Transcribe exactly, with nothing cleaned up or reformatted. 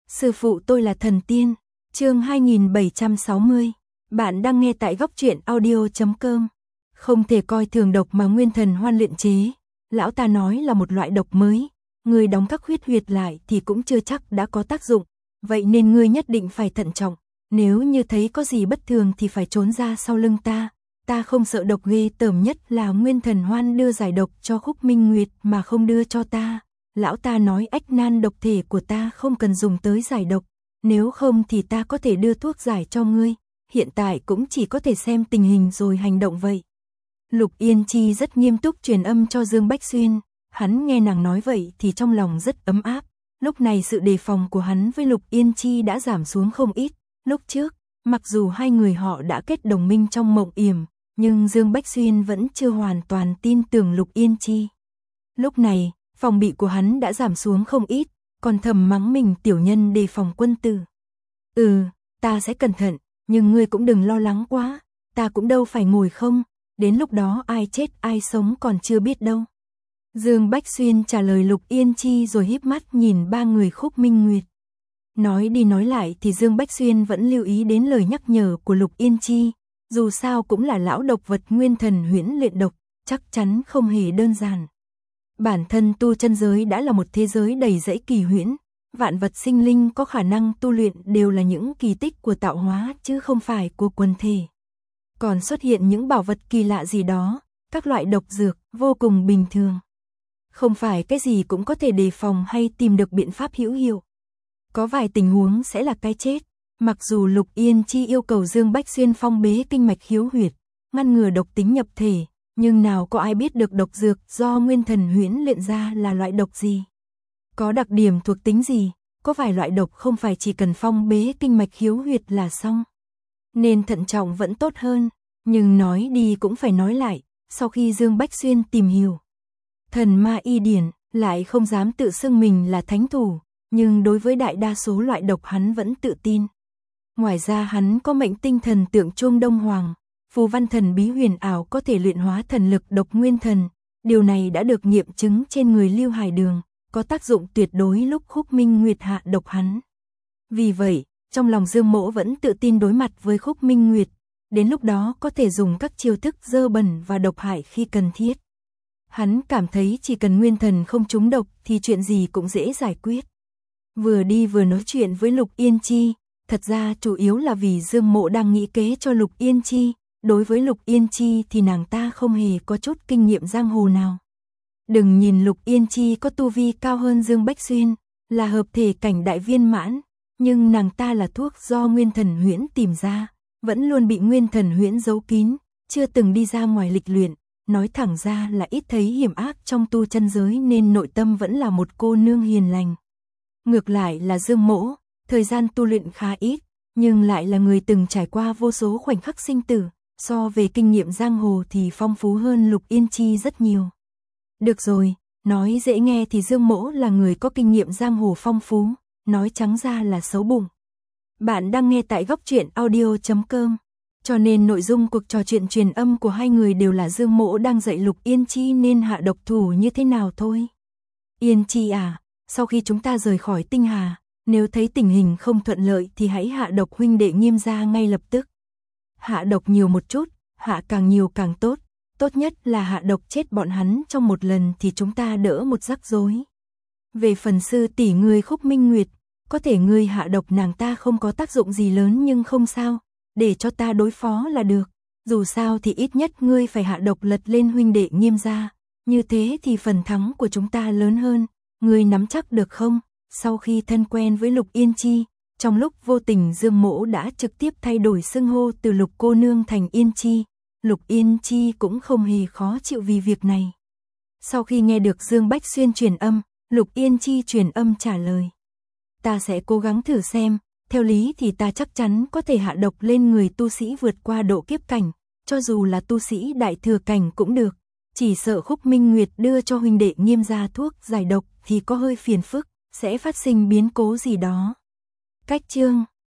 Sư phụ tôi là thần tiên. Chương hai nghìn bảy trăm sáu mươi. Bạn đang nghe tại góc truyện audio chấm com. Không thể coi thường độc mà Nguyên Thần Hoan luyện chế. Lão ta nói là một loại độc mới, người đóng các huyết huyệt lại thì cũng chưa chắc đã có tác dụng, vậy nên ngươi nhất định phải thận trọng, nếu như thấy có gì bất thường thì phải trốn ra sau lưng ta. Ta không sợ độc, ghê tởm nhất là Nguyên Thần Hoan đưa giải độc cho Khúc Minh Nguyệt mà không đưa cho ta. Lão ta nói ách nan độc thể của ta không cần dùng tới giải độc, nếu không thì ta có thể đưa thuốc giải cho ngươi, hiện tại cũng chỉ có thể xem tình hình rồi hành động vậy. Lục Yên Chi rất nghiêm túc truyền âm cho Dương Bách Xuyên, hắn nghe nàng nói vậy thì trong lòng rất ấm áp, lúc này sự đề phòng của hắn với Lục Yên Chi đã giảm xuống không ít, lúc trước, mặc dù hai người họ đã kết đồng minh trong mộng yểm, nhưng Dương Bách Xuyên vẫn chưa hoàn toàn tin tưởng Lục Yên Chi. Lúc này, phòng bị của hắn đã giảm xuống không ít, còn thầm mắng mình tiểu nhân đề phòng quân tử. Ừ, ta sẽ cẩn thận, nhưng ngươi cũng đừng lo lắng quá, ta cũng đâu phải ngồi không, đến lúc đó ai chết ai sống còn chưa biết đâu. Dương Bách Xuyên trả lời Lục Yên Chi rồi híp mắt nhìn ba người Khúc Minh Nguyệt. Nói đi nói lại thì Dương Bách Xuyên vẫn lưu ý đến lời nhắc nhở của Lục Yên Chi, dù sao cũng là lão độc vật Nguyên Thần huyễn luyện độc, chắc chắn không hề đơn giản. Bản thân tu chân giới đã là một thế giới đầy rẫy kỳ huyễn, vạn vật sinh linh có khả năng tu luyện đều là những kỳ tích của tạo hóa chứ không phải của quần thể. Còn xuất hiện những bảo vật kỳ lạ gì đó, các loại độc dược, vô cùng bình thường. Không phải cái gì cũng có thể đề phòng hay tìm được biện pháp hữu hiệu. Có vài tình huống sẽ là cái chết, mặc dù Lục Yên Chi yêu cầu Dương Bách Xuyên phong bế kinh mạch khiếu huyệt, ngăn ngừa độc tính nhập thể, nhưng nào có ai biết được độc dược do Nguyên Thần huyễn luyện ra là loại độc gì. Có đặc điểm thuộc tính gì, có vài loại độc không phải chỉ cần phong bế kinh mạch khiếu huyệt là xong. Nên thận trọng vẫn tốt hơn, nhưng nói đi cũng phải nói lại, sau khi Dương Bách Xuyên tìm hiểu. Thần ma y điển lại không dám tự xưng mình là thánh thủ, nhưng đối với đại đa số loại độc hắn vẫn tự tin. Ngoài ra hắn có mệnh tinh thần tượng Trung Đông Hoàng, phù văn thần bí huyền ảo có thể luyện hóa thần lực độc nguyên thần, điều này đã được nghiệm chứng trên người Lưu Hải Đường, có tác dụng tuyệt đối lúc Khúc Minh Nguyệt hạ độc hắn. Vì vậy, trong lòng Dương Mỗ vẫn tự tin đối mặt với Khúc Minh Nguyệt, đến lúc đó có thể dùng các chiêu thức dơ bẩn và độc hại khi cần thiết. Hắn cảm thấy chỉ cần Nguyên Thần không trúng độc thì chuyện gì cũng dễ giải quyết. Vừa đi vừa nói chuyện với Lục Yên Chi, thật ra chủ yếu là vì Dương Mộ đang nghĩ kế cho Lục Yên Chi, đối với Lục Yên Chi thì nàng ta không hề có chút kinh nghiệm giang hồ nào. Đừng nhìn Lục Yên Chi có tu vi cao hơn Dương Bách Xuyên, là hợp thể cảnh đại viên mãn, nhưng nàng ta là thuốc do Nguyên Thần huyễn tìm ra, vẫn luôn bị Nguyên Thần huyễn giấu kín, chưa từng đi ra ngoài lịch luyện, nói thẳng ra là ít thấy hiểm ác trong tu chân giới nên nội tâm vẫn là một cô nương hiền lành. Ngược lại là Dương Mỗ, thời gian tu luyện khá ít, nhưng lại là người từng trải qua vô số khoảnh khắc sinh tử, so về kinh nghiệm giang hồ thì phong phú hơn Lục Yên Chi rất nhiều. Được rồi, nói dễ nghe thì Dương Mỗ là người có kinh nghiệm giang hồ phong phú, nói trắng ra là xấu bụng. Bạn đang nghe tại góc truyện audio chấm com, cho nên nội dung cuộc trò chuyện truyền âm của hai người đều là Dương Mỗ đang dạy Lục Yên Chi nên hạ độc thủ như thế nào thôi. Yên Chi à, sau khi chúng ta rời khỏi Tinh Hà, nếu thấy tình hình không thuận lợi thì hãy hạ độc huynh đệ Nghiêm gia ngay lập tức. Hạ độc nhiều một chút, hạ càng nhiều càng tốt, tốt nhất là hạ độc chết bọn hắn trong một lần thì chúng ta đỡ một rắc rối. Về phần sư tỷ ngươi Khúc Minh Nguyệt, có thể ngươi hạ độc nàng ta không có tác dụng gì lớn nhưng không sao, để cho ta đối phó là được, dù sao thì ít nhất ngươi phải hạ độc lật lên huynh đệ Nghiêm gia, như thế thì phần thắng của chúng ta lớn hơn, ngươi nắm chắc được không? Sau khi thân quen với Lục Yên Chi, trong lúc vô tình Dương Mỗ đã trực tiếp thay đổi xưng hô từ Lục cô nương thành Yên Chi, Lục Yên Chi cũng không hề khó chịu vì việc này. Sau khi nghe được Dương Bách Xuyên truyền âm, Lục Yên Chi truyền âm trả lời. Ta sẽ cố gắng thử xem, theo lý thì ta chắc chắn có thể hạ độc lên người tu sĩ vượt qua độ kiếp cảnh, cho dù là tu sĩ đại thừa cảnh cũng được, chỉ sợ Khúc Minh Nguyệt đưa cho huynh đệ Nghiêm gia thuốc giải độc thì có hơi phiền phức, sẽ phát sinh biến cố gì đó. Cách chương